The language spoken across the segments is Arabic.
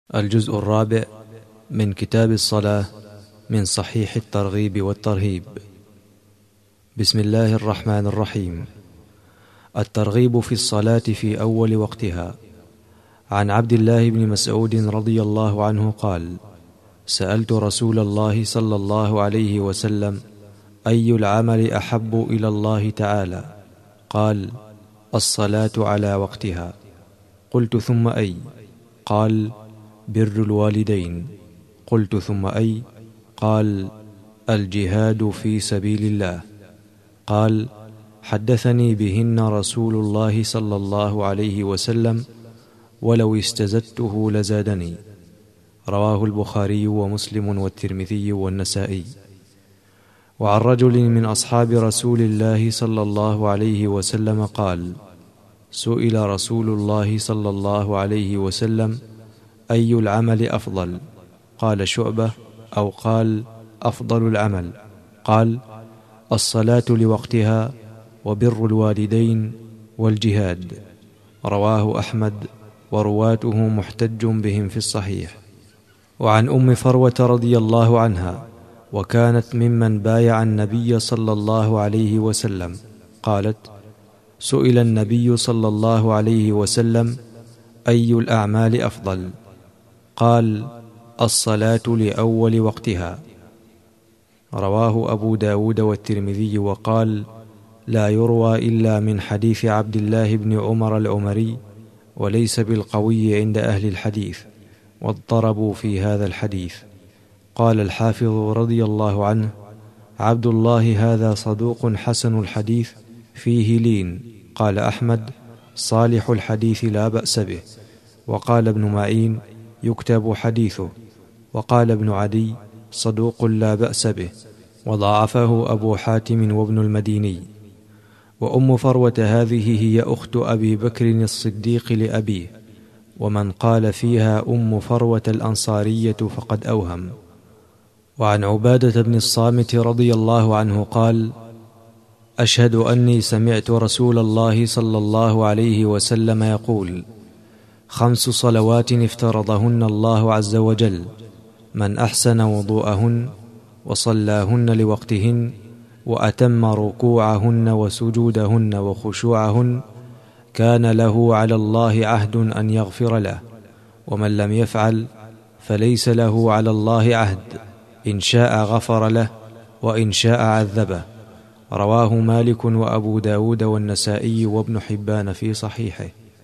الجزء الرابع من كتاب الصلاة من صحيح الترغيب والترهيب. بسم الله الرحمن الرحيم. الترغيب في الصلاة في أول وقتها. عن عبد الله بن مسعود رضي الله عنه قال: سألت رسول الله صلى الله عليه وسلم: أي العمل أحب إلى الله تعالى؟ قال: الصلاة على وقتها. قلت: ثم أي؟ قال: بر الوالدين. قلت: ثم أي؟ قال: الجهاد في سبيل الله. قال: حدثني بهن رسول الله صلى الله عليه وسلم، ولو استزدته لزادني. رواه البخاري ومسلم والترمذي والنسائي. وعن رجل من أصحاب رسول الله صلى الله عليه وسلم قال: سئل رسول الله صلى الله عليه وسلم: أي العمل أفضل؟ قال: شعبة، أو قال: أفضل العمل. قال: الصلاة لوقتها، وبر الوالدين، والجهاد. رواه أحمد، ورواته محتج بهم في الصحيح. وعن أم فروة رضي الله عنها، وكانت ممن بايع النبي صلى الله عليه وسلم، قالت: سئل النبي صلى الله عليه وسلم: أي الأعمال أفضل؟ قال: الصلاة لأول وقتها. رواه أبو داود والترمذي، وقال: لا يروى إلا من حديث عبد الله بن عمر العمري، وليس بالقوي عند أهل الحديث، واضطربوا في هذا الحديث. قال الحافظ رضي الله عنه: عبد الله هذا صدوق حسن الحديث فيه لين. قال أحمد: صالح الحديث لا بأس به. وقال ابن معين: يكتب حديثه. وقال ابن عدي: صدوق لا بأس به. وضاعفه أبو حاتم وابن المديني. وأم فروة هذه هي أخت أبي بكر الصديق لأبيه، ومن قال فيها أم فروة الأنصارية فقد أوهم. وعن عبادة بن الصامت رضي الله عنه قال: أشهد أني سمعت رسول الله صلى الله عليه وسلم يقول: 5 صلوات افترضهن الله عز وجل، من أحسن وضوءهن وصلاهن لوقتهن وأتم ركوعهن وسجودهن وخشوعهن، كان له على الله عهد أن يغفر له، ومن لم يفعل فليس له على الله عهد، إن شاء غفر له وإن شاء عذبه. رواه مالك وأبو داود والنسائي وابن حبان في صحيحه.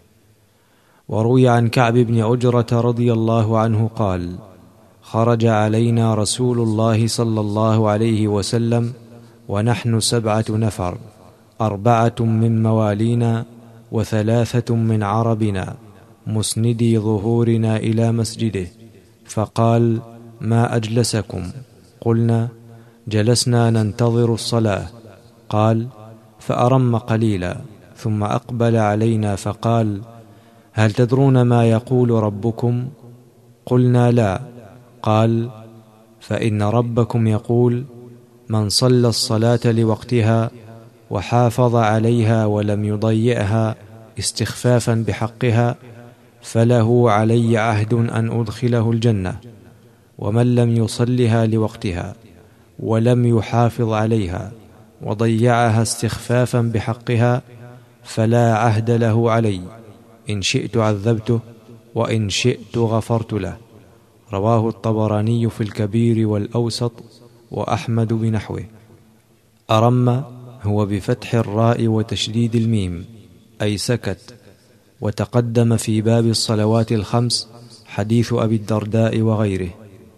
وروي عن كعب بن عجرة رضي الله عنه قال: خرج علينا رسول الله صلى الله عليه وسلم ونحن 7 نفر، 4 من موالينا و3 من عربنا، مسندي ظهورنا إلى مسجده، فقال: ما أجلسكم؟ قلنا: جلسنا ننتظر الصلاة. قال: فأرم قليلا، ثم أقبل علينا فقال: هل تدرون ما يقول ربكم؟ قلنا: لا. قال: فإن ربكم يقول: من صلى الصلاة لوقتها وحافظ عليها ولم يضيعها استخفافا بحقها، فله علي عهد أن أدخله الجنة، ومن لم يصلها لوقتها ولم يحافظ عليها وضيعها استخفافا بحقها، فلا عهد له علي، إن شئت عذبته وإن شئت غفرت له. رواه الطبراني في الكبير والأوسط، وأحمد بنحوه. أرم هو بفتح الراء وتشديد الميم، أي سكت. وتقدم في باب الصلوات ال5 حديث أبي الدرداء وغيره.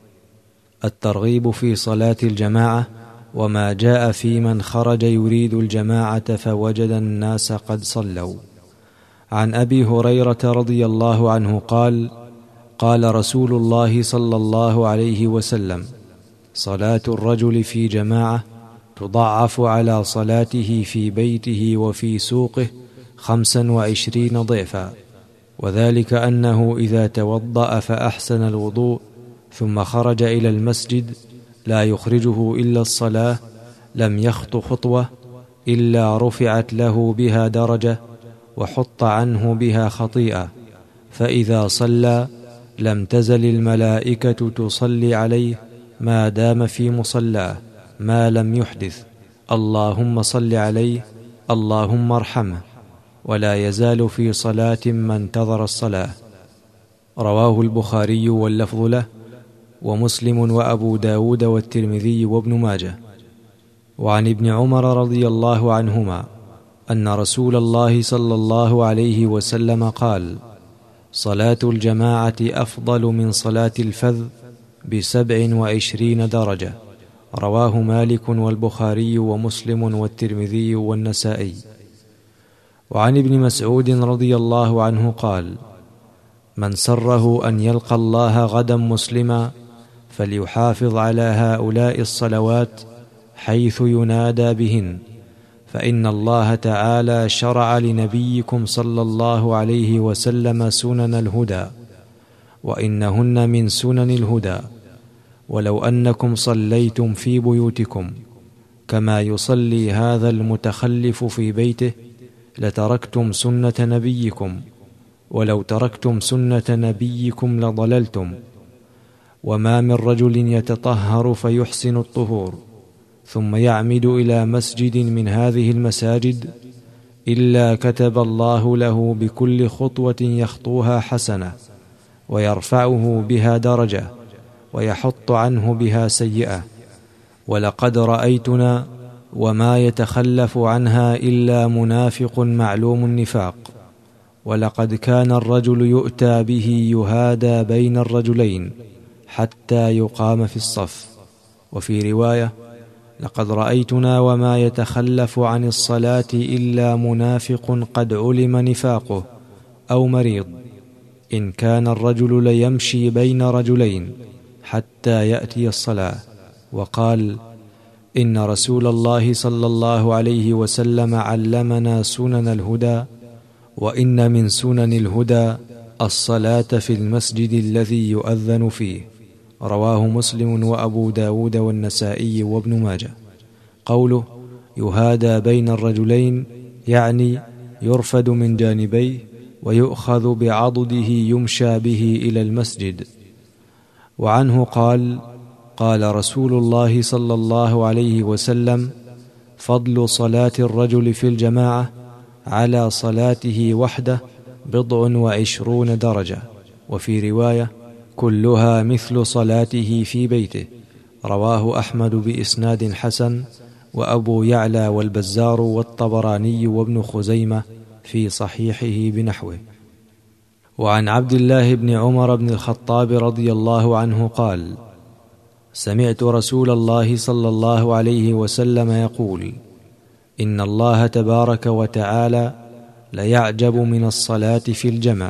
الترغيب في صلاة الجماعة، وما جاء في من خرج يريد الجماعة فوجد الناس قد صلوا. عن أبي هريرة رضي الله عنه قال: قال رسول الله صلى الله عليه وسلم: صلاة الرجل في جماعة تضاعف على صلاته في بيته وفي سوقه 25 ضعفا، وذلك أنه إذا توضأ فأحسن الوضوء ثم خرج إلى المسجد لا يخرجه إلا الصلاة، لم يخط خطوة إلا رفعت له بها درجة وحط عنه بها خطيئة، فإذا صلى لم تزل الملائكة تصلي عليه ما دام في مصلاه ما لم يحدث: اللهم صل عليه، اللهم ارحمه، ولا يزال في صلاة ما انتظر الصلاة. رواه البخاري واللفظ له، ومسلم وأبو داود والترمذي وابن ماجه. وعن ابن عمر رضي الله عنهما أن رسول الله صلى الله عليه وسلم قال: صلاة الجماعة أفضل من صلاة الفذ ب27 درجة. رواه مالك والبخاري ومسلم والترمذي والنسائي. وعن ابن مسعود رضي الله عنه قال: من سره أن يلقى الله غدا مسلما فليحافظ على هؤلاء الصلوات حيث ينادى بهن، فإن الله تعالى شرع لنبيكم صلى الله عليه وسلم سنن الهدى، وإنهن من سنن الهدى. ولو أنكم صليتم في بيوتكم كما يصلي هذا المتخلف في بيته لتركتم سنة نبيكم، ولو تركتم سنة نبيكم لضللتم. وما من رجل يتطهر فيحسن الطهور ثم يعمد إلى مسجد من هذه المساجد إلا كتب الله له بكل خطوة يخطوها حسنة، ويرفعه بها درجة، ويحط عنه بها سيئة. ولقد رأيتنا وما يتخلف عنها إلا منافق معلوم النفاق. ولقد كان الرجل يؤتى به يهادى بين الرجلين حتى يقام في الصف. وفي رواية: لقد رأيتنا وما يتخلف عن الصلاة إلا منافق قد علم نفاقه أو مريض. إن كان الرجل ليمشي بين رجلين حتى يأتي الصلاة. وقال: إن رسول الله صلى الله عليه وسلم علمنا سنن الهدى، وإن من سنن الهدى الصلاة في المسجد الذي يؤذن فيه. رواه مسلم وأبو داود والنسائي وابن ماجه. قوله يهادى بين الرجلين يعني يرفد من جانبيه ويؤخذ بعضده يمشى به إلى المسجد. وعنه قال: قال رسول الله صلى الله عليه وسلم: فضل صلاة الرجل في الجماعة على صلاته وحده 27 درجة. وفي رواية: كلها مثل صلاته في بيته. رواه أحمد بإسناد حسن، وأبو يعلى والبزار والطبراني وابن خزيمة في صحيحه بنحوه. وعن عبد الله بن عمر بن الخطاب رضي الله عنه قال: سمعت رسول الله صلى الله عليه وسلم يقول: إن الله تبارك وتعالى ليعجب من الصلاة في الجمع.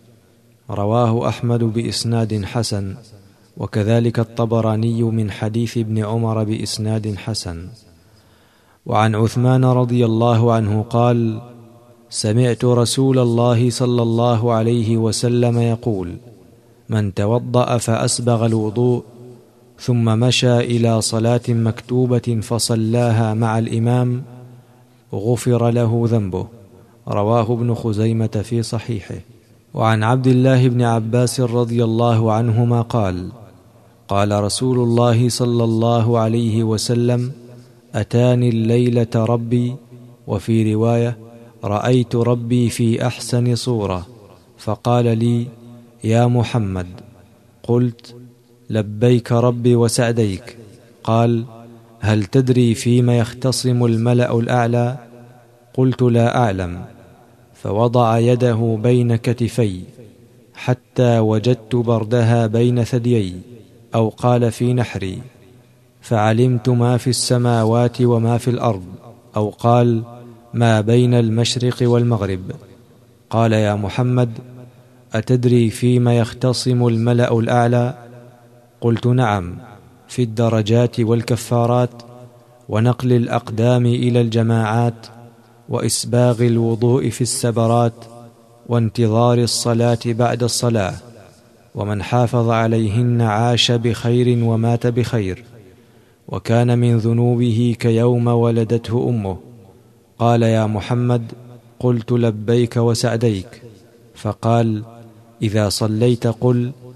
رواه أحمد بإسناد حسن، وكذلك الطبراني من حديث ابن عمر بإسناد حسن. وعن عثمان رضي الله عنه قال: سمعت رسول الله صلى الله عليه وسلم يقول: من توضأ فأسبغ الوضوء ثم مشى إلى صلاة مكتوبة فصلاها مع الإمام غفر له ذنبه. رواه ابن خزيمة في صحيحه. وعن عبد الله بن عباس رضي الله عنهما قال: قال رسول الله صلى الله عليه وسلم: أتاني الليلة ربي، وفي رواية: رأيت ربي في أحسن صورة، فقال لي: يا محمد. قلت: لبيك ربي وسعديك. قال: هل تدري فيما يختصم الملأ الأعلى؟ قلت: لا أعلم. فوضع يده بين كتفي حتى وجدت بردها بين ثديي، أو قال في نحري، فعلمت ما في السماوات وما في الأرض، أو قال ما بين المشرق والمغرب. قال: يا محمد، أتدري فيما يختصم الملأ الأعلى؟ قلت: نعم، في الدرجات والكفارات، ونقل الأقدام إلى الجماعات، وإسباغ الوضوء في السبرات، وانتظار الصلاة بعد الصلاة، ومن حافظ عليهن عاش بخير ومات بخير، وكان من ذنوبه كيوم ولدته أمه. قال: يا محمد. قلت: لبيك وسعديك. فقال: إذا صليت قل: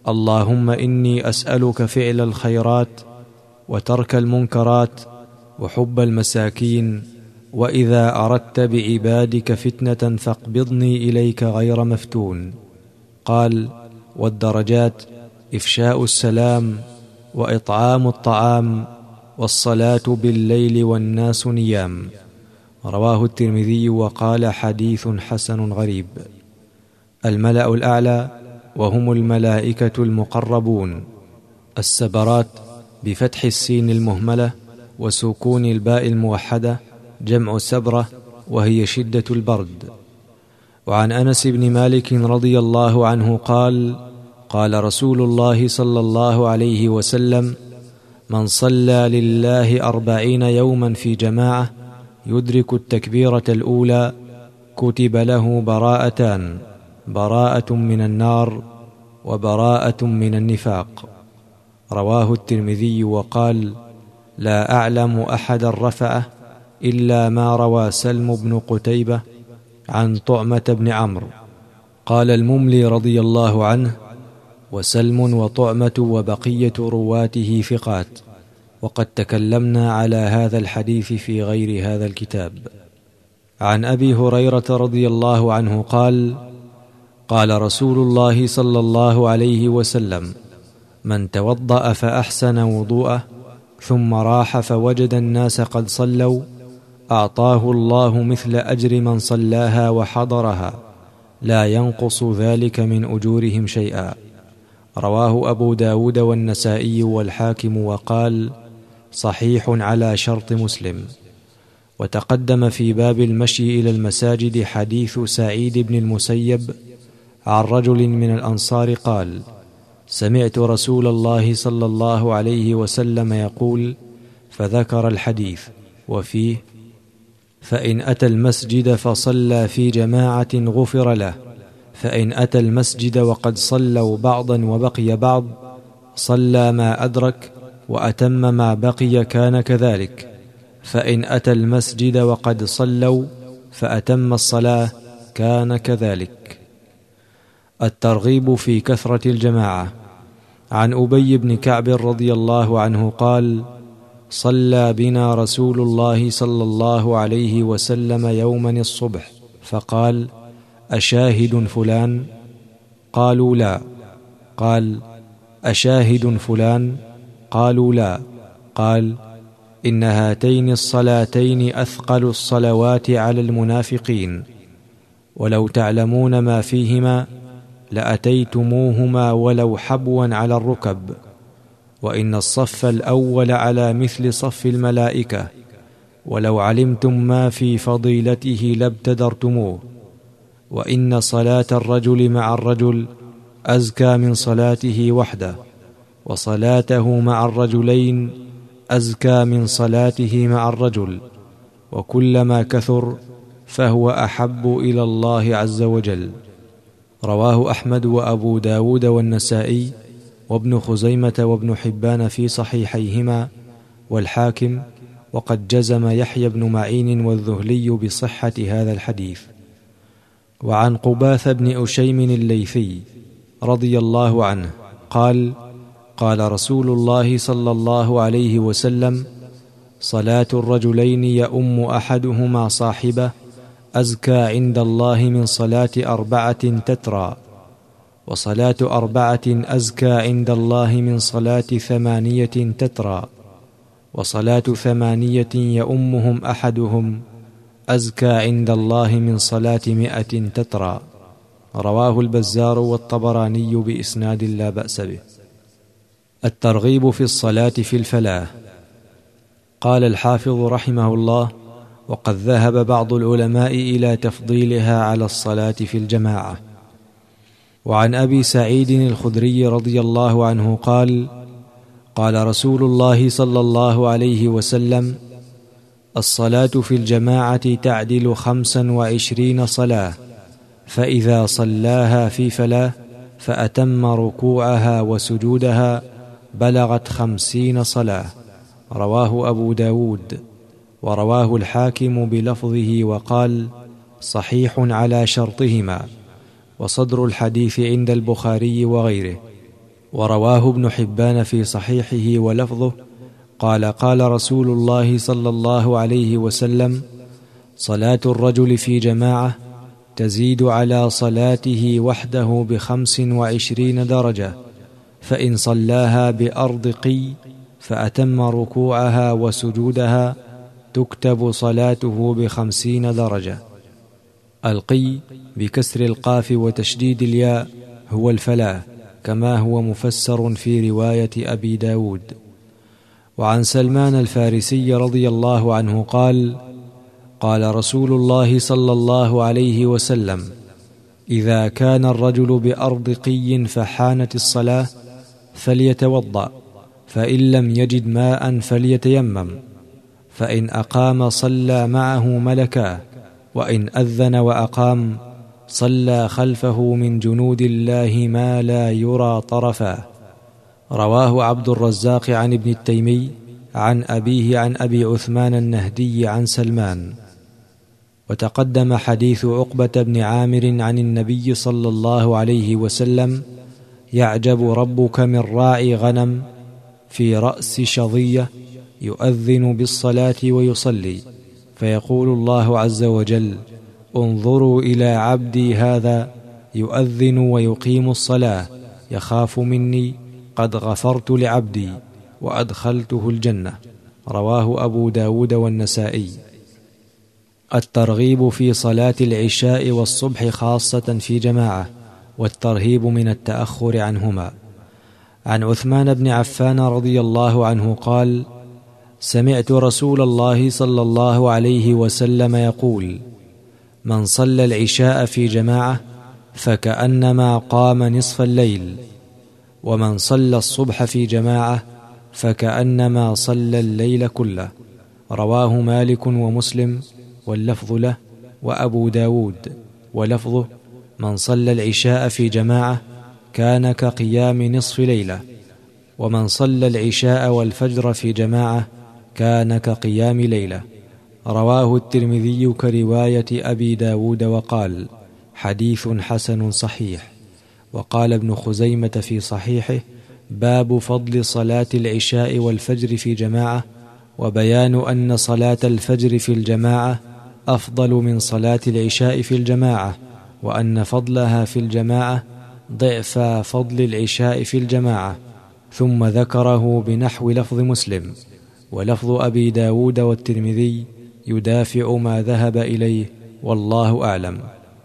اللهم إني أسألك فعل الخيرات وترك المنكرات وحب المساكين، وإذا أردت بعبادك فتنة فاقبضني إليك غير مفتون. قال: والدرجات إفشاء السلام وإطعام الطعام والصلاة بالليل والناس نيام. رواه الترمذي وقال: حديث حسن غريب. الملأ الأعلى وهم الملائكة المقربون. السبرات بفتح السين المهملة وسكون الباء الموحدة جمع سبرة، وهي شدة البرد. وعن أنس بن مالك رضي الله عنه قال: قال رسول الله صلى الله عليه وسلم: من صلى لله 40 يوما في جماعة يدرك التكبيرة الأولى كتب له براءتان: براءة من النار وبراءة من النفاق. رواه الترمذي وقال: لا أعلم أحدا رفعه إلا ما روى سلم بن قتيبة عن طعمة بن عمرو. قال المملي رضي الله عنه: وسلم وطعمة وبقية رواته ثقات، وقد تكلمنا على هذا الحديث في غير هذا الكتاب. عن أبي هريرة رضي الله عنه قال: قال رسول الله صلى الله عليه وسلم: من توضأ فأحسن وضوءه ثم راح فوجد الناس قد صلوا أعطاه الله مثل أجر من صلاها وحضرها، لا ينقص ذلك من أجورهم شيئا. رواه أبو داود والنسائي والحاكم وقال: صحيح على شرط مسلم. وتقدم في باب المشي إلى المساجد حديث سعيد بن المسيب عن رجل من الأنصار قال: سمعت رسول الله صلى الله عليه وسلم يقول، فذكر الحديث وفيه: فإن أتى المسجد فصلى في جماعة غفر له، فإن أتى المسجد وقد صلوا بعضا وبقي بعض صلى ما أدرك وأتم ما بقي كان كذلك، فإن أتى المسجد وقد صلوا فأتم الصلاة كان كذلك. الترغيب في كثرة الجماعة. عن أبي بن كعب رضي الله عنه قال: صلى بنا رسول الله صلى الله عليه وسلم يوما الصبح فقال: أشاهد فلان؟ قالوا لا. قال: أشاهد فلان؟ قالوا لا. قال: إن هاتين الصلاتين أثقل الصلوات على المنافقين، ولو تعلمون ما فيهما لأتيتموهما ولو حبوا على الركب، وإن الصف الأول على مثل صف الملائكة، ولو علمتم ما في فضيلته لابتدرتموه، وإن صلاة الرجل مع الرجل أزكى من صلاته وحده، وصلاته مع الرجلين أزكى من صلاته مع الرجل، وكلما كثر فهو أحب إلى الله عز وجل. رواه أحمد وأبو داود والنسائي وابن خزيمة وابن حبان في صحيحيهما والحاكم، وقد جزم يحيى بن معين والذهلي بصحة هذا الحديث. وعن قباث بن أشيم الليثي رضي الله عنه قال: قال رسول الله صلى الله عليه وسلم: صلاة الرجلين يؤم أحدهما صاحبه أزكى عند الله من صلاة 4 تترى، وصلاة 4 أزكى عند الله من صلاة 8 تترى، وصلاة 8 يؤمهم أحدهم أزكى عند الله من صلاة 100 تترى. رواه البزار والطبراني بإسناد لا بأس به. الترغيب في الصلاة في الفلاة. قال الحافظ رحمه الله: وقد ذهب بعض العلماء إلى تفضيلها على الصلاة في الجماعة. وعن أبي سعيد الخدري رضي الله عنه قال: قال رسول الله صلى الله عليه وسلم: الصلاة في الجماعة تعدل 25 صلاة، فإذا صلاها في فلاة فأتم ركوعها وسجودها بلغت 50 صلاة. رواه أبو داود، ورواه الحاكم بلفظه وقال: صحيح على شرطهما، وصدر الحديث عند البخاري وغيره. ورواه ابن حبان في صحيحه ولفظه قال قال رسول الله صلى الله عليه وسلم: صلاة الرجل في جماعة تزيد على صلاته وحده ب25 درجة، فإن صلاها بأرض قي فأتم ركوعها وسجودها تكتب صلاته ب50 درجة. القي بكسر القاف وتشديد الياء هو الفلاة، كما هو مفسر في رواية أبي داود. وعن سلمان الفارسي رضي الله عنه قال: قال رسول الله صلى الله عليه وسلم: إذا كان الرجل بأرض قي فحانت الصلاة فليتوضأ، فإن لم يجد ماء فليتيمم، فإن أقام صلى معه ملكا، وإن أذن وأقام صلى خلفه من جنود الله ما لا يرى طرفا. رواه عبد الرزاق عن ابن التيمي عن أبيه عن أبي عثمان النهدي عن سلمان. وتقدم حديث عقبة بن عامر عن النبي صلى الله عليه وسلم: يعجب ربك من راعي غنم في رأس شظية يؤذن بالصلاة ويصلي، فيقول الله عز وجل: انظروا إلى عبدي هذا يؤذن ويقيم الصلاة، يخاف مني، قد غفرت لعبدي وأدخلته الجنة. رواه أبو داود والنسائي. الترغيب في صلاة العشاء والصبح خاصة في جماعة، والترهيب من التأخر عنهما. عن عثمان بن عفان رضي الله عنه قال: سمعت رسول الله صلى الله عليه وسلم يقول: من صلى العشاء في جماعة فكأنما قام نصف الليل، ومن صلى الصبح في جماعة فكأنما صلى الليل كله. رواه مالك ومسلم واللفظ له، وأبو داود ولفظه: من صلى العشاء في جماعة كان كقيام نصف ليلة، ومن صلى العشاء والفجر في جماعة كان كقيام ليلة. رواه الترمذي كرواية أبي داود وقال: حديث حسن صحيح. وقال ابن خزيمة في صحيحه: باب فضل صلاة العشاء والفجر في جماعة، وبيان أن صلاة الفجر في الجماعة أفضل من صلاة العشاء في الجماعة، وأن فضلها في الجماعة ضعف فضل العشاء في الجماعة. ثم ذكره بنحو لفظ مسلم، ولفظ أبي داود والترمذي يدافع ما ذهب إليه، والله أعلم.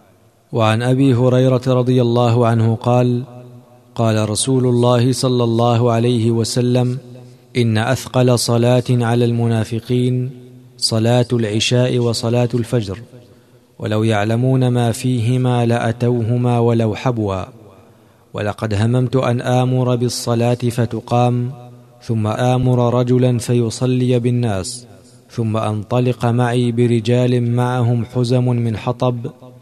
وعن أبي هريرة رضي الله عنه قال: قال رسول الله صلى الله عليه وسلم: إن أثقل صلاة على المنافقين صلاة العشاء وصلاة الفجر، ولو يعلمون ما فيهما لأتوهما ولو حبوا. ولقد هممت أن آمر بالصلاة فتقام، ثم آمر رجلا فيصلي بالناس، ثم أنطلق معي برجال معهم حزم من حطب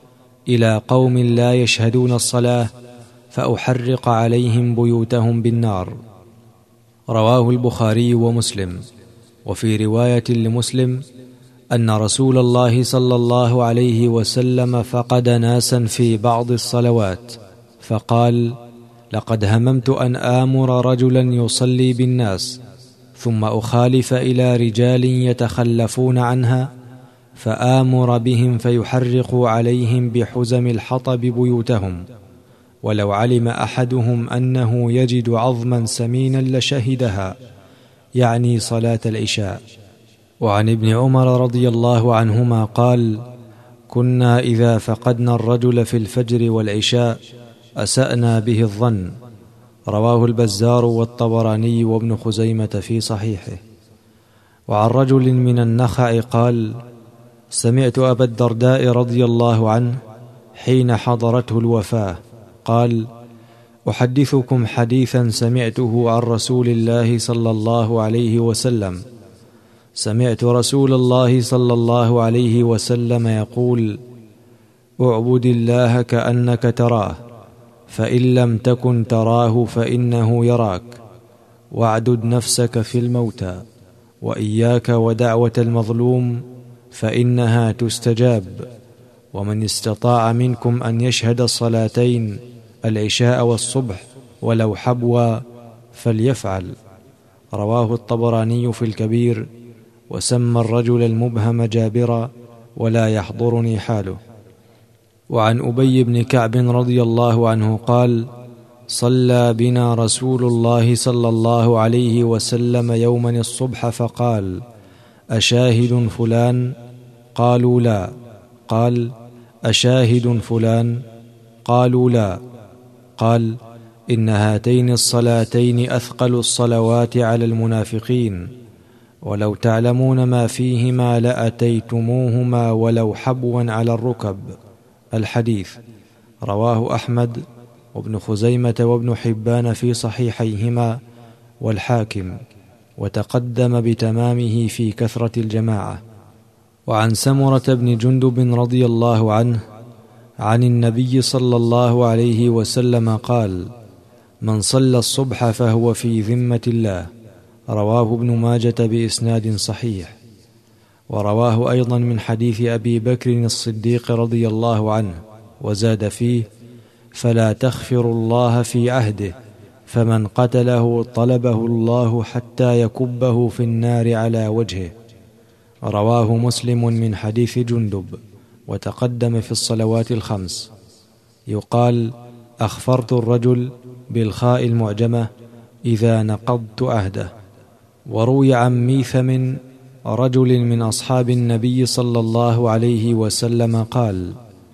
إلى قوم لا يشهدون الصلاة، فأحرق عليهم بيوتهم بالنار. رواه البخاري ومسلم. وفي رواية لمسلم أن رسول الله صلى الله عليه وسلم فقد ناسا في بعض الصلوات، فقال: لقد هممت أن آمر رجلا يصلي بالناس، ثم أخالف إلى رجال يتخلفون عنها، فآمر بهم فيحرقوا عليهم بحزم الحطب بيوتهم، ولو علم أحدهم أنه يجد عظما سمينا لشهدها، يعني صلاة العشاء. وعن ابن عمر رضي الله عنهما قال: كنا إذا فقدنا الرجل في الفجر والعشاء أسأنا به الظن. رواه البزار والطبراني وابن خزيمة في صحيحه. وعن رجل من النخع قال: سمعت أبا الدرداء رضي الله عنه حين حضرته الوفاة قال: أحدثكم حديثا سمعته عن رسول الله صلى الله عليه وسلم. سمعت رسول الله صلى الله عليه وسلم يقول: اعبد الله كأنك تراه، فإن لم تكن تراه فإنه يراك، واعدد نفسك في الموتى، وإياك ودعوة المظلوم فإنها تستجاب، ومن استطاع منكم أن يشهد الصلاتين العشاء والصبح ولو حبوا فليفعل. رواه الطبراني في الكبير، وسمى الرجل المبهم جابرا، ولا يحضرني حاله. وعن أبي بن كعب رضي الله عنه قال: صلى بنا رسول الله صلى الله عليه وسلم يوما الصبح فقال: أشاهد فلان؟ قالوا لا. قال: أشاهد فلان؟ قالوا لا. قال: إن هاتين الصلاتين أثقل الصلوات على المنافقين، ولو تعلمون ما فيهما لأتيتموهما ولو حبوا على الركب. الحديث. رواه أحمد وابن خزيمة وابن حبان في صحيحيهما، والحاكم، وتقدم بتمامه في كثرة الجماعة. وعن سمرة بن جندب رضي الله عنه عن النبي صلى الله عليه وسلم قال: من صلى الصبح فهو في ذمة الله. رواه ابن ماجة بإسناد صحيح. ورواه أيضا من حديث أبي بكر الصديق رضي الله عنه، وزاد فيه: فلا تخفر الله في عهده، فمن قتله طلبه الله حتى يكبه في النار على وجهه. رواه مسلم من حديث جندب، وتقدم في الصلوات الخمس. يقال: أخفرت الرجل بالخاء المعجمة إذا نقضت عهده. وروي عن ميثم رجل من أصحاب النبي صلى الله عليه وسلم قال: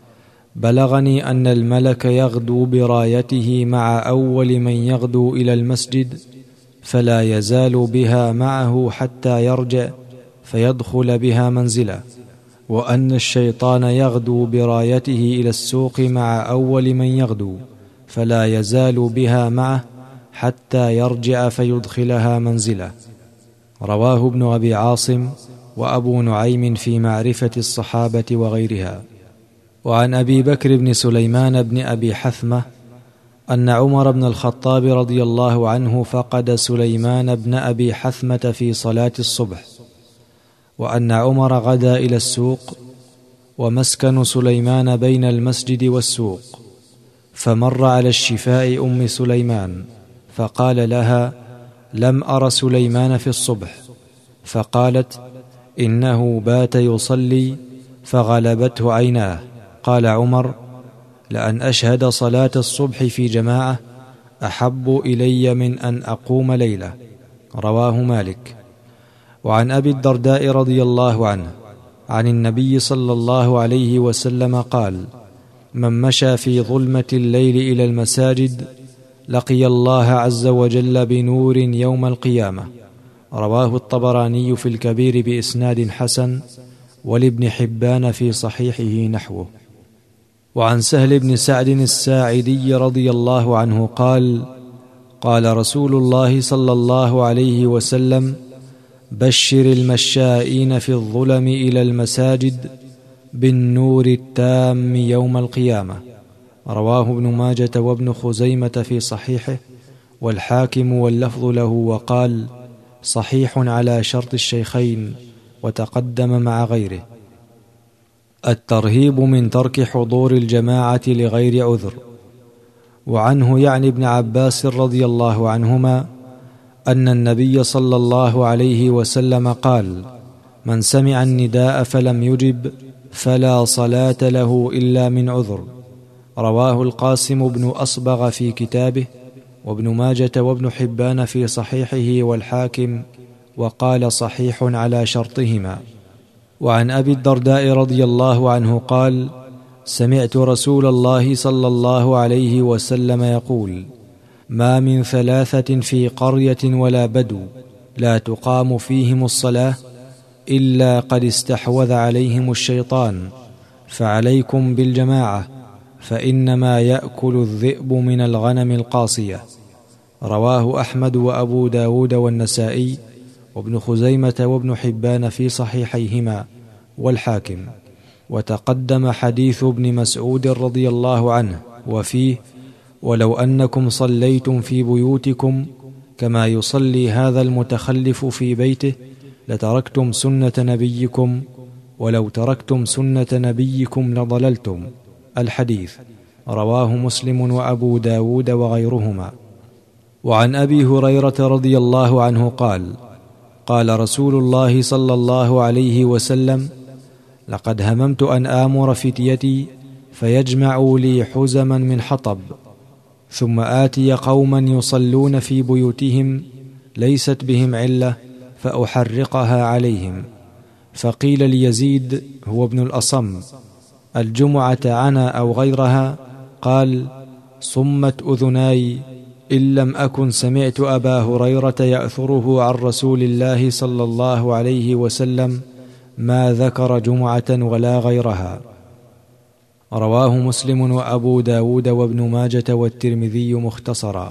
بلغني أن الملك يغدو برايته مع أول من يغدو إلى المسجد، فلا يزال بها معه حتى يرجع فيدخل بها منزله، وأن الشيطان يغدو برايته إلى السوق مع أول من يغدو، فلا يزال بها معه حتى يرجع فيدخلها منزله. رواه ابن أبي عاصم وأبو نعيم في معرفة الصحابة وغيرها. وعن أبي بكر بن سليمان بن أبي حثمة أن عمر بن الخطاب رضي الله عنه فقد سليمان بن أبي حثمة في صلاة الصبح، وأن عمر غدا إلى السوق، ومسكن سليمان بين المسجد والسوق، فمر على الشفاء أم سليمان فقال لها: لم أر سليمان في الصبح. فقالت: إنه بات يصلي فغلبته عيناه. قال عمر: لأن أشهد صلاة الصبح في جماعة أحب إلي من أن أقوم ليلة. رواه مالك. وعن أبي الدرداء رضي الله عنه عن النبي صلى الله عليه وسلم قال: من مشى في ظلمة الليل إلى المساجد لقي الله عز وجل بنور يوم القيامة. رواه الطبراني في الكبير بإسناد حسن، ولابن حبان في صحيحه نحوه. وعن سهل بن سعد الساعدي رضي الله عنه قال: قال رسول الله صلى الله عليه وسلم: بشر المشائين في الظلم إلى المساجد بالنور التام يوم القيامة. رواه ابن ماجة وابن خزيمة في صحيحه، والحاكم واللفظ له، وقال: صحيح على شرط الشيخين، وتقدم مع غيره. الترهيب من ترك حضور الجماعة لغير عذر. وعنه يعني ابن عباس رضي الله عنهما أن النبي صلى الله عليه وسلم قال: من سمع النداء فلم يجب فلا صلاة له إلا من عذر. رواه القاسم بن أصبغ في كتابه، وابن ماجة وابن حبان في صحيحه، والحاكم، وقال: صحيح على شرطهما. وعن أبي الدرداء رضي الله عنه قال: سمعت رسول الله صلى الله عليه وسلم يقول: ما من ثلاثة في قرية ولا بدو لا تقام فيهم الصلاة إلا قد استحوذ عليهم الشيطان، فعليكم بالجماعة، فإنما يأكل الذئب من الغنم القاصية. رواه أحمد وأبو داود والنسائي وابن خزيمة وابن حبان في صحيحيهما، والحاكم. وتقدم حديث ابن مسعود رضي الله عنه، وفيه: ولو أنكم صليتم في بيوتكم كما يصلي هذا المتخلف في بيته لتركتم سنة نبيكم، ولو تركتم سنة نبيكم لضللتم. الحديث. رواه مسلم وأبو داود وغيرهما. وعن أبي هريرة رضي الله عنه قال: قال رسول الله صلى الله عليه وسلم: لقد هممت أن آمر فتيتي فيجمعوا لي حزما من حطب، ثم آتي قوما يصلون في بيوتهم ليست بهم علة فأحرقها عليهم. فقيل ليزيد هو ابن الأصم: الجمعة عنا أو غيرها؟ قال: صمت أذناي إن لم أكن سمعت أبا هريرة يأثره عن رسول الله صلى الله عليه وسلم ما ذكر جمعة ولا غيرها. رواه مسلم وأبو داود وابن ماجة والترمذي مختصرا.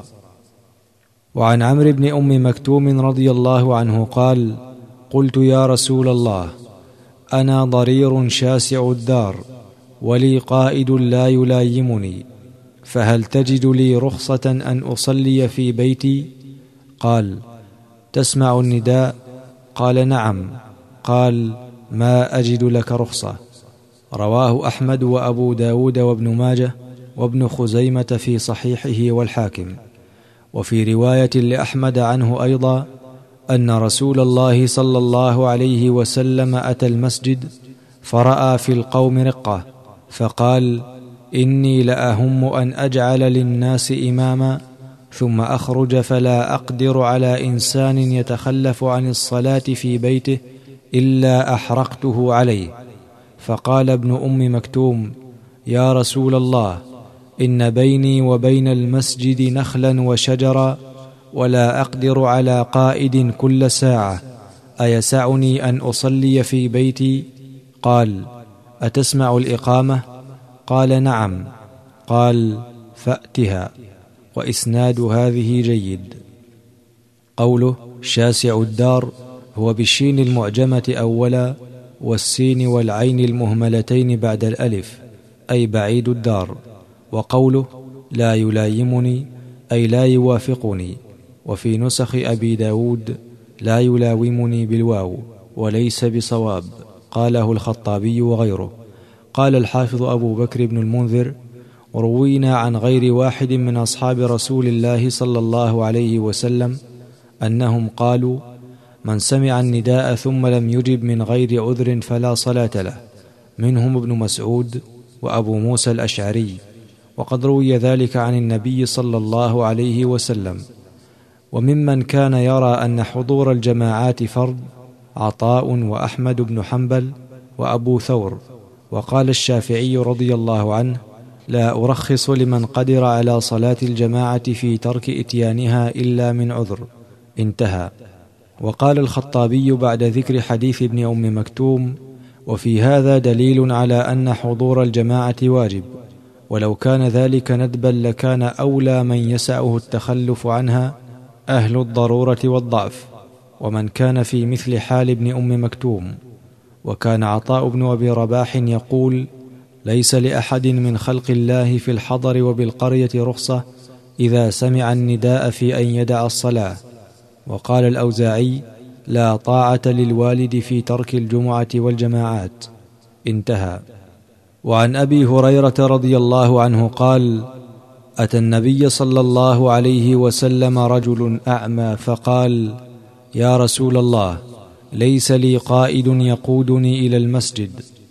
وعن عمرو بن أم مكتوم رضي الله عنه قال: قلت يا رسول الله، أنا ضرير شاسع الدار ولي قائد لا يلايمني، فهل تجد لي رخصة أن أصلي في بيتي؟ قال: تسمع النداء؟ قال: نعم. قال: ما أجد لك رخصة. رواه أحمد وأبو داود وابن ماجه وابن خزيمة في صحيحه والحاكم. وفي رواية لأحمد عنه أيضا أن رسول الله صلى الله عليه وسلم أتى المسجد فرأى في القوم رقة، فقال: إني لأهم أن أجعل للناس إماما ثم أخرج فلا أقدر على إنسان يتخلف عن الصلاة في بيته إلا أحرقته عليه. فقال ابن أم مكتوم: يا رسول الله، إن بيني وبين المسجد نخلا وشجرا ولا أقدر على قائد كل ساعة، أيسعني أن أصلي في بيتي؟ قال: أتسمع الإقامة؟ قال: نعم. قال: فأتها. وإسناد هذه جيد. قوله شاسع الدار هو بالشين المعجمة أولا والسين والعين المهملتين بعد الألف، أي بعيد الدار. وقوله لا يلايمني أي لا يوافقني. وفي نسخ أبي داود لا يلاومني بالواو وليس بصواب، قاله الخطابي وغيره. قال الحافظ أبو بكر بن المنذر: روينا عن غير واحد من أصحاب رسول الله صلى الله عليه وسلم أنهم قالوا: من سمع النداء ثم لم يجب من غير عذر فلا صلاة له، منهم ابن مسعود وأبو موسى الأشعري. وقد روي ذلك عن النبي صلى الله عليه وسلم. وممن كان يرى أن حضور الجماعات فرض عطاء وأحمد بن حنبل وأبو ثور. وقال الشافعي رضي الله عنه: لا أرخص لمن قدر على صلاة الجماعة في ترك إتيانها إلا من عذر. انتهى. وقال الخطابي بعد ذكر حديث ابن أم مكتوم: وفي هذا دليل على أن حضور الجماعة واجب، ولو كان ذلك ندبا لكان أولى من يسعه التخلف عنها أهل الضرورة والضعف، ومن كان في مثل حال ابن أم مكتوم. وكان عطاء بن أبي رباح يقول: ليس لأحد من خلق الله في الحضر وبالقرية رخصة إذا سمع النداء في أن يدع الصلاة. وقال الأوزاعي: لا طاعة للوالد في ترك الجمعة والجماعات. انتهى. وعن أبي هريرة رضي الله عنه قال: أتى النبي صلى الله عليه وسلم رجل أعمى فقال: يا رسول الله، ليس لي قائد يقودني إلى المسجد.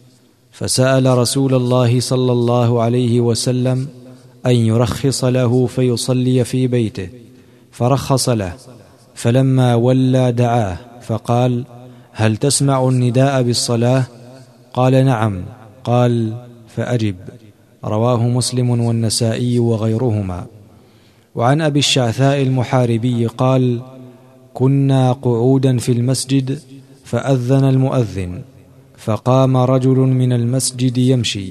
فسأل رسول الله صلى الله عليه وسلم أن يرخص له فيصلي في بيته، فرخص له. فلما ولى دعاه فقال: هل تسمع النداء بالصلاة؟ قال: نعم. قال: فأجب. رواه مسلم والنسائي وغيرهما. وعن أبي الشعثاء المحاربي قال: كنا قعودا في المسجد فأذن المؤذن، فقام رجل من المسجد يمشي،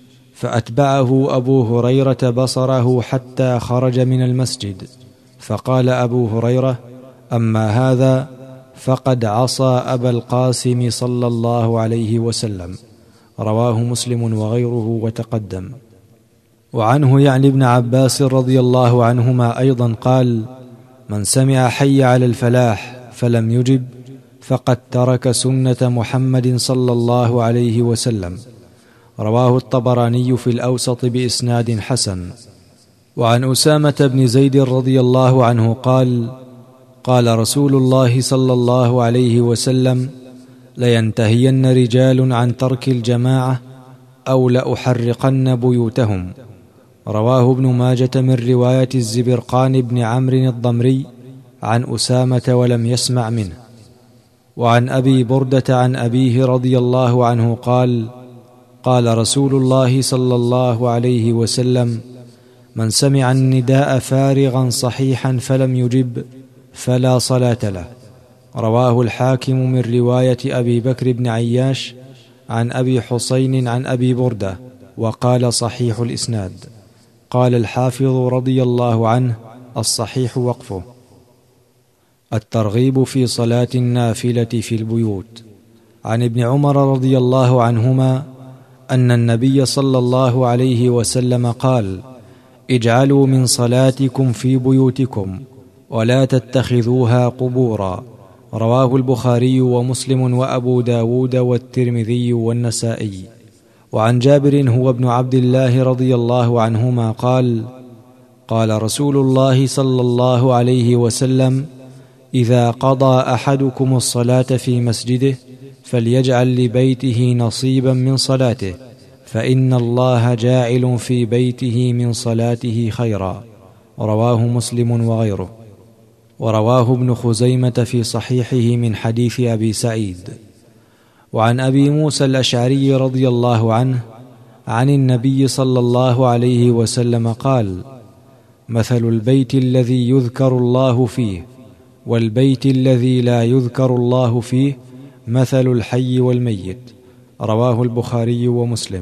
فأتبعه أبو هريرة بصره حتى خرج من المسجد، فقال أبو هريرة: أما هذا فقد عصى أبا القاسم صلى الله عليه وسلم. رواه مسلم وغيره وتقدم. وعنه يعني ابن عباس رضي الله عنهما أيضا قال: من سمع حي على الفلاح فلم يجب فقد ترك سنة محمد صلى الله عليه وسلم. رواه الطبراني في الأوسط بإسناد حسن. وعن أسامة بن زيد رضي الله عنه قال: قال رسول الله صلى الله عليه وسلم: لينتهين رجال عن ترك الجماعة أو لأحرقن بيوتهم. رواه ابن ماجة من رواية الزبرقان بن عمرو الضمري عن أسامة ولم يسمع منه. وعن أبي بردة عن أبيه رضي الله عنه قال: قال رسول الله صلى الله عليه وسلم: من سمع النداء فارغا صحيحا فلم يجب فلا صلاة له. رواه الحاكم من رواية أبي بكر بن عياش عن أبي حسين عن أبي بردة وقال: صحيح الإسناد. قال الحافظ رضي الله عنه: الصحيح وقفه. الترغيب في صلاة النافلة في البيوت. عن ابن عمر رضي الله عنهما أن النبي صلى الله عليه وسلم قال: اجعلوا من صلاتكم في بيوتكم ولا تتخذوها قبورا. رواه البخاري ومسلم وأبو داود والترمذي والنسائي. وعن جابر هو ابن عبد الله رضي الله عنهما قال: قال رسول الله صلى الله عليه وسلم: إذا قضى أحدكم الصلاة في مسجده فليجعل لبيته نصيبا من صلاته، فإن الله جاعل في بيته من صلاته خيرا. رواه مسلم وغيره. ورواه ابن خزيمة في صحيحه من حديث أبي سعيد. وعن أبي موسى الأشعري رضي الله عنه عن النبي صلى الله عليه وسلم قال: مثل البيت الذي يذكر الله فيه والبيت الذي لا يذكر الله فيه مثل الحي والميت. رواه البخاري ومسلم.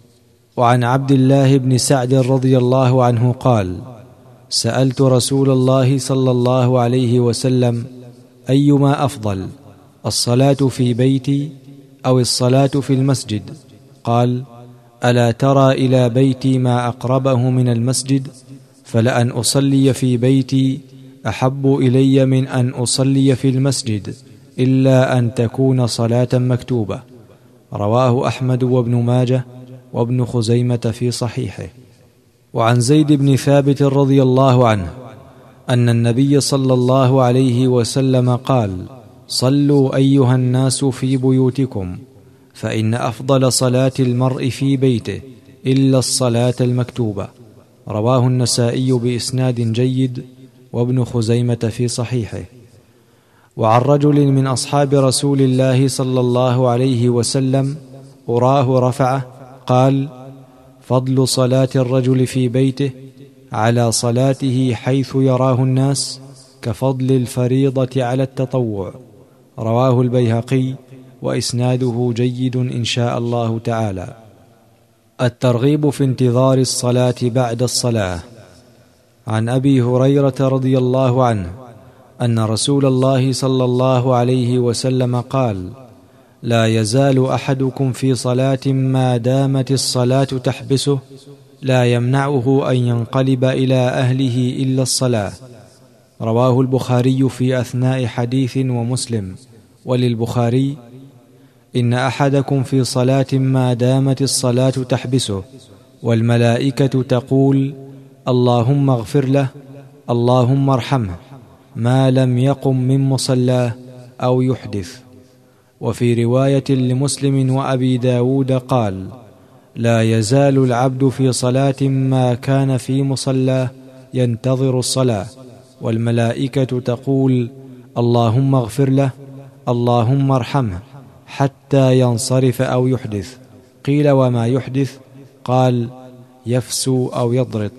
وعن عبد الله بن سعد رضي الله عنه قال: سألت رسول الله صلى الله عليه وسلم: أيما أفضل، الصلاة في بيتي أو الصلاة في المسجد؟ قال: ألا ترى إلى بيتي ما أقربه من المسجد؟ فلأن أصلي في بيتي أحب إلي من أن أصلي في المسجد، إلا أن تكون صلاة مكتوبة. رواه أحمد وابن ماجه وابن خزيمة في صحيحه. وعن زيد بن ثابت رضي الله عنه أن النبي صلى الله عليه وسلم قال: صلوا أيها الناس في بيوتكم، فإن أفضل صلاة المرء في بيته إلا الصلاة المكتوبة. رواه النسائي بإسناد جيد وابن خزيمة في صحيحه. وعن رجل من أصحاب رسول الله صلى الله عليه وسلم أراه رفعه قال: فضل صلاة الرجل في بيته على صلاته حيث يراه الناس كفضل الفريضة على التطوع. رواه البيهقي وإسناده جيد إن شاء الله تعالى. الترغيب في انتظار الصلاة بعد الصلاة. عن أبي هريرة رضي الله عنه أن رسول الله صلى الله عليه وسلم قال: لا يزال أحدكم في صلاة ما دامت الصلاة تحبسه لا يمنعه أن ينقلب إلى أهله إلا الصلاة. رواه البخاري في أثناء حديث ومسلم. وللبخاري: إن أحدكم في صلاة ما دامت الصلاة تحبسه والملائكة تقول: اللهم اغفر له، اللهم ارحمه، ما لم يقم من مصلاه أو يحدث. وفي رواية لمسلم وأبي داود قال: لا يزال العبد في صلاة ما كان في مصلاه ينتظر الصلاة، والملائكة تقول: اللهم اغفر له، اللهم ارحمه، حتى ينصرف أو يحدث. قيل: وما يحدث؟ قال: يفسو أو يضرط.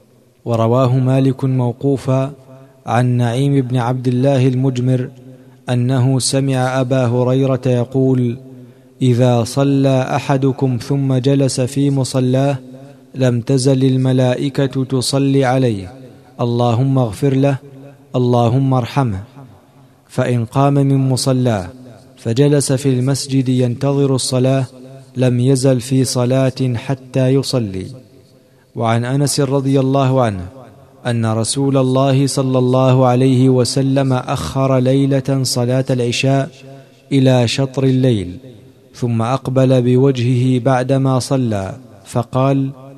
ورواه مالك موقوفا عن نعيم بن عبد الله المجمر أنه سمع أبا هريرة يقول: إذا صلى أحدكم ثم جلس في مصلاه لم تزل الملائكة تصلي عليه: اللهم اغفر له، اللهم ارحمه. فإن قام من مصلاه فجلس في المسجد ينتظر الصلاة لم يزل في صلاة حتى يصلي. وعن أنس رضي الله عنه أن رسول الله صلى الله عليه وسلم أخر ليلة صلاة العشاء إلى شطر الليل، ثم أقبل بوجهه بعدما صلى فقال: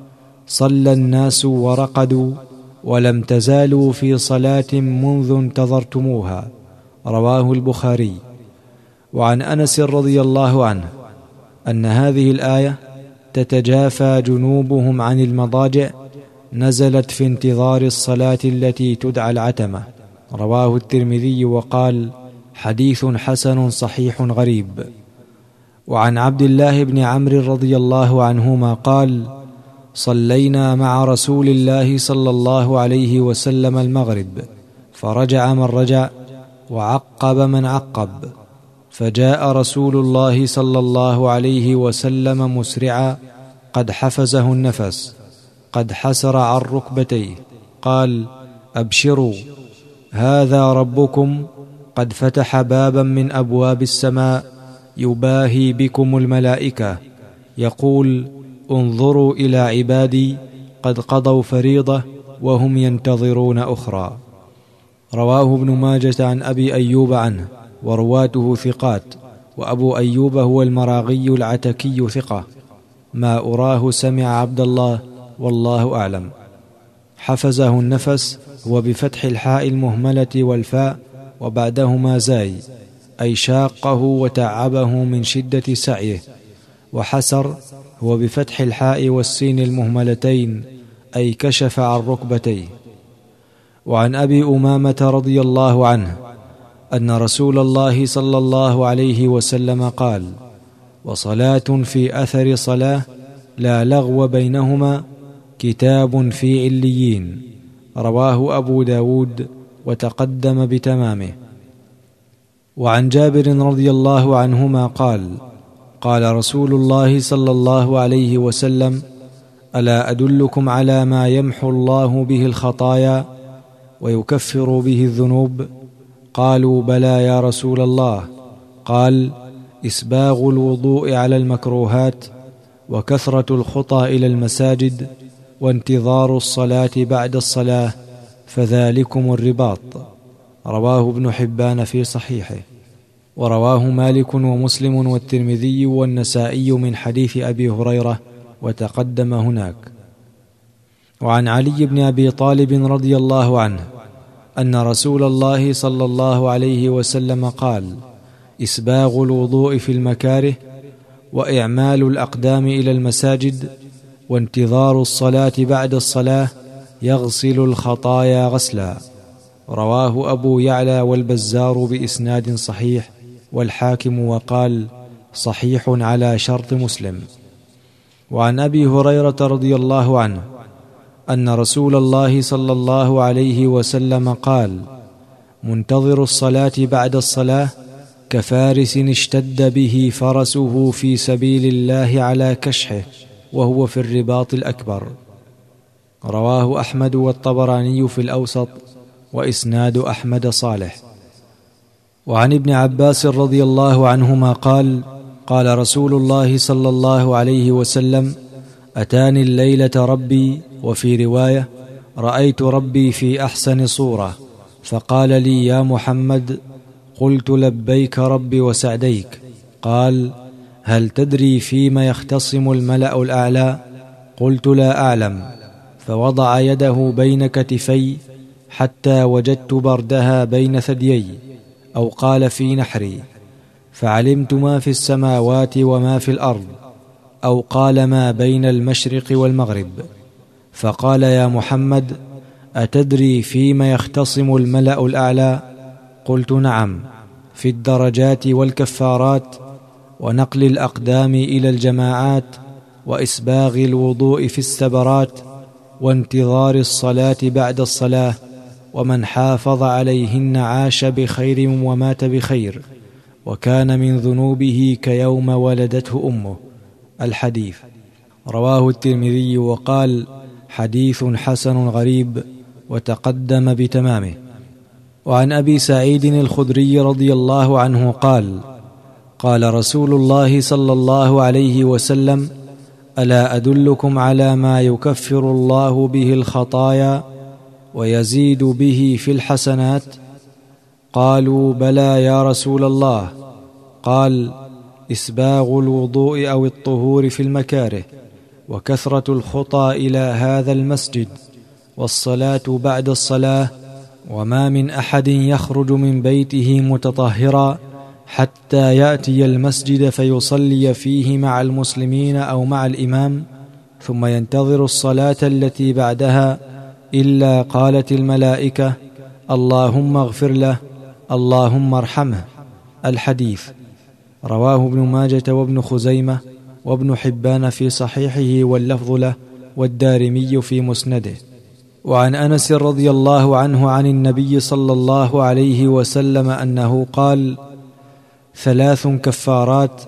صلى الناس ورقدوا ولم تزالوا في صلاة منذ انتظرتموها. رواه البخاري. وعن أنس رضي الله عنه أن هذه الآية تتجافى جنوبهم عن المضاجع نزلت في انتظار الصلاة التي تدعى العتمة. رواه الترمذي وقال: حديث حسن صحيح غريب. وعن عبد الله بن عمرو رضي الله عنهما قال: صلينا مع رسول الله صلى الله عليه وسلم المغرب، فرجع من رجع وعقب من عقب، فجاء رسول الله صلى الله عليه وسلم مسرعا قد حفزه النفس، قد حسر عن ركبتيه، قال: أبشروا، هذا ربكم قد فتح بابا من أبواب السماء يباهي بكم الملائكة، يقول: انظروا إلى عبادي قد قضوا فريضة وهم ينتظرون أخرى. رواه ابن ماجة عن أبي أيوب عنه، ورواته ثقات، وأبو أيوب هو المراغي العتكي ثقة، ما أراه سمع عبد الله، والله أعلم. حفزه النفس هو بفتح الحاء المهملة والفاء وبعدهما زاي، أي شاقه وتعبه من شدة سعيه. وحسر هو بفتح الحاء والسين المهملتين، أي كشف عن ركبتيه. وعن أبي أمامة رضي الله عنه أن رسول الله صلى الله عليه وسلم قال: وصلاة في أثر صلاة لا لغو بينهما كتاب في عليين. رواه أبو داود وتقدم بتمامه. وعن جابر رضي الله عنهما قال: قال رسول الله صلى الله عليه وسلم: ألا أدلكم على ما يمحو الله به الخطايا ويكفر به الذنوب؟ قالوا: بلى يا رسول الله. قال: إسباغ الوضوء على المكروهات، وكثرة الخطى إلى المساجد، وانتظار الصلاة بعد الصلاة، فذلكم الرباط. رواه ابن حبان في صحيحه. ورواه مالك ومسلم والترمذي والنسائي من حديث أبي هريرة، وتقدم هناك. وعن علي بن أبي طالب رضي الله عنه أن رسول الله صلى الله عليه وسلم قال: إسباغ الوضوء في المكاره، وإعمال الأقدام إلى المساجد، وانتظار الصلاة بعد الصلاة يغسل الخطايا غسلا. رواه أبو يعلى والبزار بإسناد صحيح، والحاكم وقال: صحيح على شرط مسلم. وعن أبي هريرة رضي الله عنه أن رسول الله صلى الله عليه وسلم قال: منتظر الصلاة بعد الصلاة كفارس اشتد به فرسه في سبيل الله على كشحه وهو في الرباط الأكبر. رواه أحمد والطبراني في الأوسط، وإسناد أحمد صالح. وعن ابن عباس رضي الله عنهما قال: قال رسول الله صلى الله عليه وسلم: أتاني الليلة ربي، وفي رواية: رأيت ربي في أحسن صورة، فقال لي: يا محمد. قلت: لبيك ربي وسعديك. قال: هل تدري فيما يختصم الملأ الأعلى؟ قلت: لا أعلم. فوضع يده بين كتفي حتى وجدت بردها بين ثديي، أو قال في نحري، فعلمت ما في السماوات وما في الأرض، أو قال ما بين المشرق والمغرب. فقال: يا محمد، أتدري فيما يختصم الملأ الأعلى؟ قلت: نعم، في الدرجات والكفارات، ونقل الأقدام إلى الجماعات، وإسباغ الوضوء في السبرات، وانتظار الصلاة بعد الصلاة، ومن حافظ عليهن عاش بخير ومات بخير، وكان من ذنوبه كيوم ولدته أمه. الحديث. رواه الترمذي وقال: حديث حسن غريب، وتقدم بتمامه. وعن أبي سعيد الخدري رضي الله عنه قال: قال رسول الله صلى الله عليه وسلم: ألا أدلكم على ما يكفر الله به الخطايا ويزيد به في الحسنات؟ قالوا: بلى يا رسول الله. قال: إسباغ الوضوء أو الطهور في المكاره، وكثرة الخطى إلى هذا المسجد والصلاة بعد الصلاة، وما من أحد يخرج من بيته متطهرا حتى يأتي المسجد فيصلي فيه مع المسلمين أو مع الإمام ثم ينتظر الصلاة التي بعدها إلا قالت الملائكة: اللهم اغفر له، اللهم ارحمه. الحديث رواه ابن ماجة وابن خزيمة وابن حبان في صحيحه واللفظ له، والدارمي في مسنده. وعن أنس رضي الله عنه عن النبي صلى الله عليه وسلم أنه قال: 3 كفارات،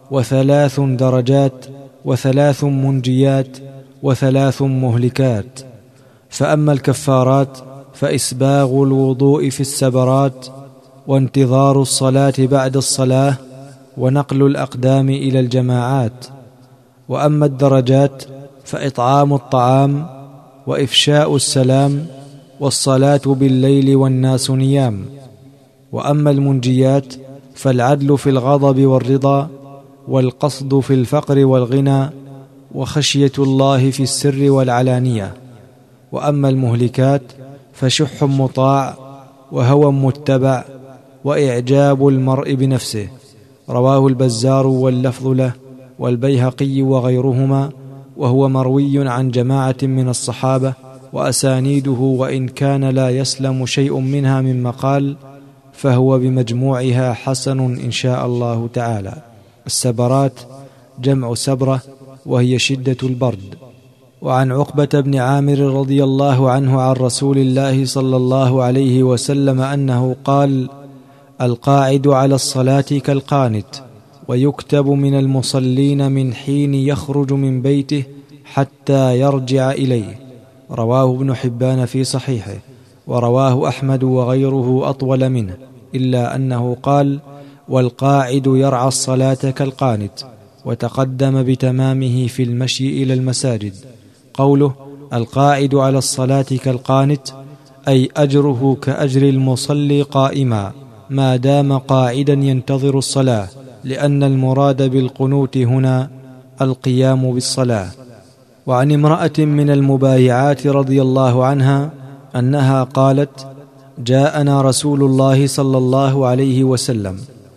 و3 درجات، و3 منجيات، و3 مهلكات. فأما الكفارات فإسباغ الوضوء في السبرات، وانتظار الصلاة بعد الصلاة، ونقل الأقدام إلى الجماعات. وأما الدرجات فإطعام الطعام، وإفشاء السلام، والصلاة بالليل والناس نيام. وأما المنجيات فالعدل في الغضب والرضا، والقصد في الفقر والغنى، وخشية الله في السر والعلانية. وأما المهلكات فشح مطاع، وهوى متبع، وإعجاب المرء بنفسه. رواه البزار واللفظ له، والبيهقي وغيرهما، وهو مروي عن جماعة من الصحابة، وأسانيده وإن كان لا يسلم شيء منها من مقال فهو بمجموعها حسن إن شاء الله تعالى. السبرات جمع سبرة، وهي شدة البرد. وعن عقبة بن عامر رضي الله عنه عن رسول الله صلى الله عليه وسلم أنه قال: القاعد على الصلاة كالقانت، ويكتب من المصلين من حين يخرج من بيته حتى يرجع إليه. رواه ابن حبان في صحيحه، ورواه أحمد وغيره أطول منه، إلا أنه قال: والقاعد يرعى الصلاة كالقانت، وتقدم بتمامه في المشي إلى المساجد. قوله القاعد على الصلاة كالقانت أي أجره كأجر المصلي قائما ما دام قاعدا ينتظر الصلاة، لأن المراد بالقنوت هنا القيام بالصلاة. وعن امرأة من المبايعات رضي الله عنها أنها قالت: جاءنا رسول الله صلى الله عليه وسلم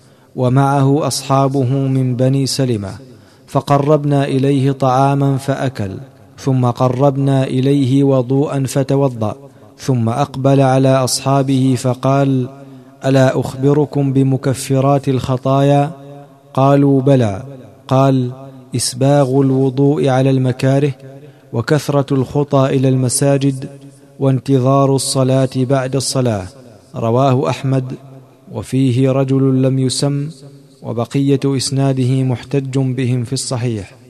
ومعه أصحابه من بني سلمة، فقربنا إليه طعاما فأكل، ثم قربنا إليه وضوءا فتوضأ، ثم أقبل على أصحابه فقال: ألا أخبركم بمكفرات الخطايا؟ قالوا بلى. قال: إسباغ الوضوء على المكاره، وكثرة الخطى إلى المساجد، وانتظار الصلاة بعد الصلاة. رواه أحمد، وفيه رجل لم يسم، وبقية إسناده محتج بهم في الصحيح.